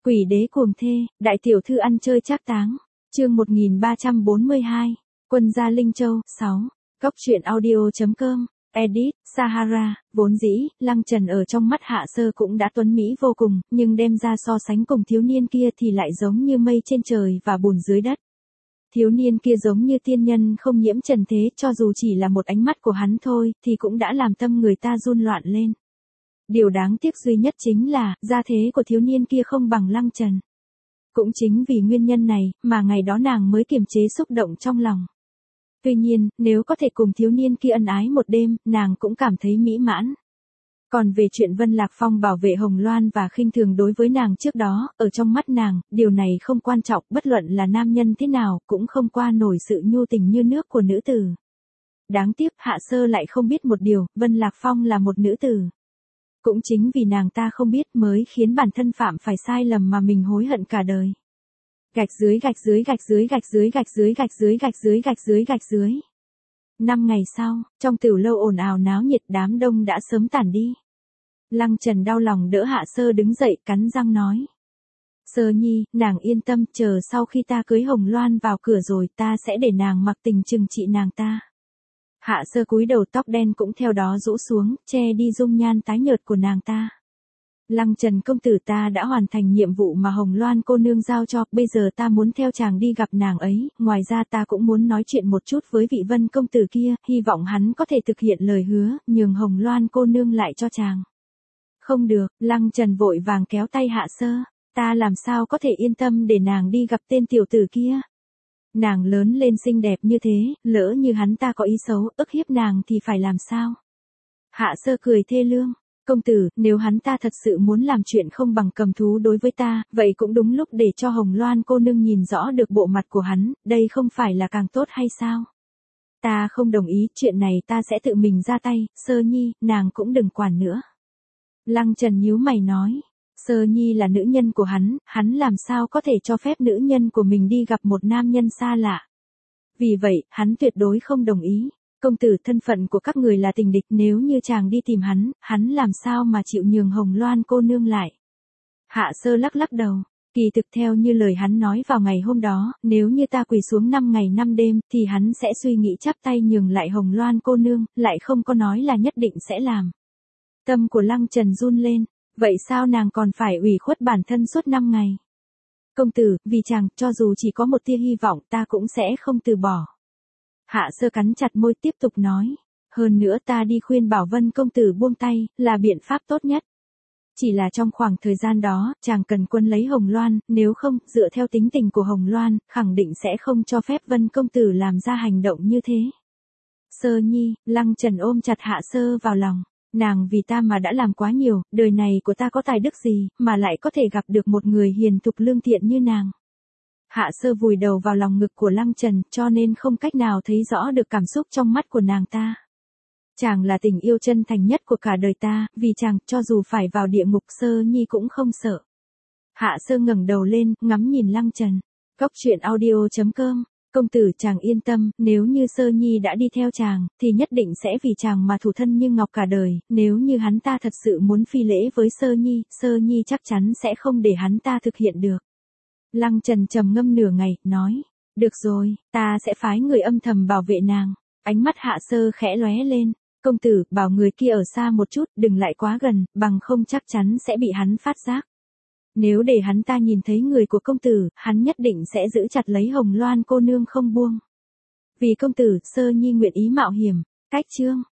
Quỷ đế cuồng thê, đại tiểu thư ăn chơi trác táng. Chương 1342. Quân gia Linh Châu. 6. Góc truyện audio.com. Edit, Sahara. Vốn dĩ, Lăng Trần ở trong mắt Hạ Sơ cũng đã tuấn mỹ vô cùng, nhưng đem ra so sánh cùng thiếu niên kia thì lại giống như mây trên trời và bùn dưới đất. Thiếu niên kia giống như tiên nhân không nhiễm trần thế, cho dù chỉ là một ánh mắt của hắn thôi, thì cũng đã làm tâm người ta run loạn lên. Điều đáng tiếc duy nhất chính là, gia thế của thiếu niên kia không bằng Lăng Trần. Cũng chính vì nguyên nhân này, mà ngày đó nàng mới kiềm chế xúc động trong lòng. Tuy nhiên, nếu có thể cùng thiếu niên kia ân ái một đêm, nàng cũng cảm thấy mỹ mãn. Còn về chuyện Vân Lạc Phong bảo vệ Hồng Loan và khinh thường đối với nàng trước đó, ở trong mắt nàng, điều này không quan trọng, bất luận là nam nhân thế nào, cũng không qua nổi sự nhu tình như nước của nữ tử. Đáng tiếc, Hạ Sơ lại không biết một điều, Vân Lạc Phong là một nữ tử. Cũng chính vì nàng ta không biết mới khiến bản thân phạm phải sai lầm mà mình hối hận cả đời. Gạch dưới gạch dưới gạch dưới gạch dưới gạch dưới gạch dưới gạch dưới gạch dưới gạch dưới. 5 ngày sau, trong tiểu lâu ồn ào náo nhiệt, đám đông đã sớm tản đi. Lăng Trần đau lòng đỡ Hạ Sơ đứng dậy, cắn răng nói. Sơ nhi, nàng yên tâm, chờ sau khi ta cưới Hồng Loan vào cửa rồi ta sẽ để nàng mặc tình trừng trị nàng ta. Hạ Sơ cúi đầu, tóc đen cũng theo đó rũ xuống, che đi dung nhan tái nhợt của nàng ta. Lăng Trần công tử, ta đã hoàn thành nhiệm vụ mà Hồng Loan cô nương giao cho, bây giờ ta muốn theo chàng đi gặp nàng ấy, ngoài ra ta cũng muốn nói chuyện một chút với vị Vân công tử kia, hy vọng hắn có thể thực hiện lời hứa, nhường Hồng Loan cô nương lại cho chàng. Không được, Lăng Trần vội vàng kéo tay Hạ Sơ, ta làm sao có thể yên tâm để nàng đi gặp tên tiểu tử kia. Nàng lớn lên xinh đẹp như thế, lỡ như hắn ta có ý xấu, ức hiếp nàng thì phải làm sao? Hạ Sơ cười thê lương. Công tử, nếu hắn ta thật sự muốn làm chuyện không bằng cầm thú đối với ta, vậy cũng đúng lúc để cho Hồng Loan cô nương nhìn rõ được bộ mặt của hắn, đây không phải là càng tốt hay sao? Ta không đồng ý, chuyện này ta sẽ tự mình ra tay, Sơ nhi, nàng cũng đừng quản nữa. Lăng Trần nhíu mày nói, Sơ nhi là nữ nhân của hắn làm sao có thể cho phép nữ nhân của mình đi gặp một nam nhân xa lạ. Vì vậy, hắn tuyệt đối không đồng ý. Công tử, thân phận của các người là tình địch, nếu như chàng đi tìm hắn làm sao mà chịu nhường Hồng Loan cô nương lại. Hạ Sơ lắc lắc đầu, kỳ thực theo như lời hắn nói vào ngày hôm đó, nếu như ta quỳ xuống 5 ngày 5 đêm, thì hắn sẽ suy nghĩ chắp tay nhường lại Hồng Loan cô nương, lại không có nói là nhất định sẽ làm. Tâm của Lăng Trần run lên, vậy sao nàng còn phải ủy khuất bản thân suốt 5 ngày? Công tử, vì chàng, cho dù chỉ có một tia hy vọng ta cũng sẽ không từ bỏ. Hạ Sơ cắn chặt môi tiếp tục nói, hơn nữa ta đi khuyên bảo Vân công tử buông tay, là biện pháp tốt nhất. Chỉ là trong khoảng thời gian đó, chàng cần quân lấy Hồng Loan, nếu không, dựa theo tính tình của Hồng Loan, khẳng định sẽ không cho phép Vân công tử làm ra hành động như thế. Sơ nhi, Lăng Trần ôm chặt Hạ Sơ vào lòng, nàng vì ta mà đã làm quá nhiều, đời này của ta có tài đức gì, mà lại có thể gặp được một người hiền thục lương thiện như nàng. Hạ Sơ vùi đầu vào lòng ngực của Lăng Trần, cho nên không cách nào thấy rõ được cảm xúc trong mắt của nàng ta. Chàng là tình yêu chân thành nhất của cả đời ta, vì chàng, cho dù phải vào địa ngục, Sơ nhi cũng không sợ. Hạ Sơ ngẩng đầu lên, ngắm nhìn Lăng Trần. Góc truyện audio.com. Công tử, chàng yên tâm, nếu như Sơ nhi đã đi theo chàng, thì nhất định sẽ vì chàng mà thủ thân như ngọc cả đời, nếu như hắn ta thật sự muốn phi lễ với Sơ nhi chắc chắn sẽ không để hắn ta thực hiện được. Lăng Trần trầm ngâm nửa ngày, nói, được rồi, ta sẽ phái người âm thầm bảo vệ nàng. Ánh mắt Hạ Sơ khẽ lóe lên, công tử, bảo người kia ở xa một chút, đừng lại quá gần, bằng không chắc chắn sẽ bị hắn phát giác. Nếu để hắn ta nhìn thấy người của công tử, hắn nhất định sẽ giữ chặt lấy Hồng Loan cô nương không buông. Vì công tử, Sơ nhi nguyện ý mạo hiểm. Cách chương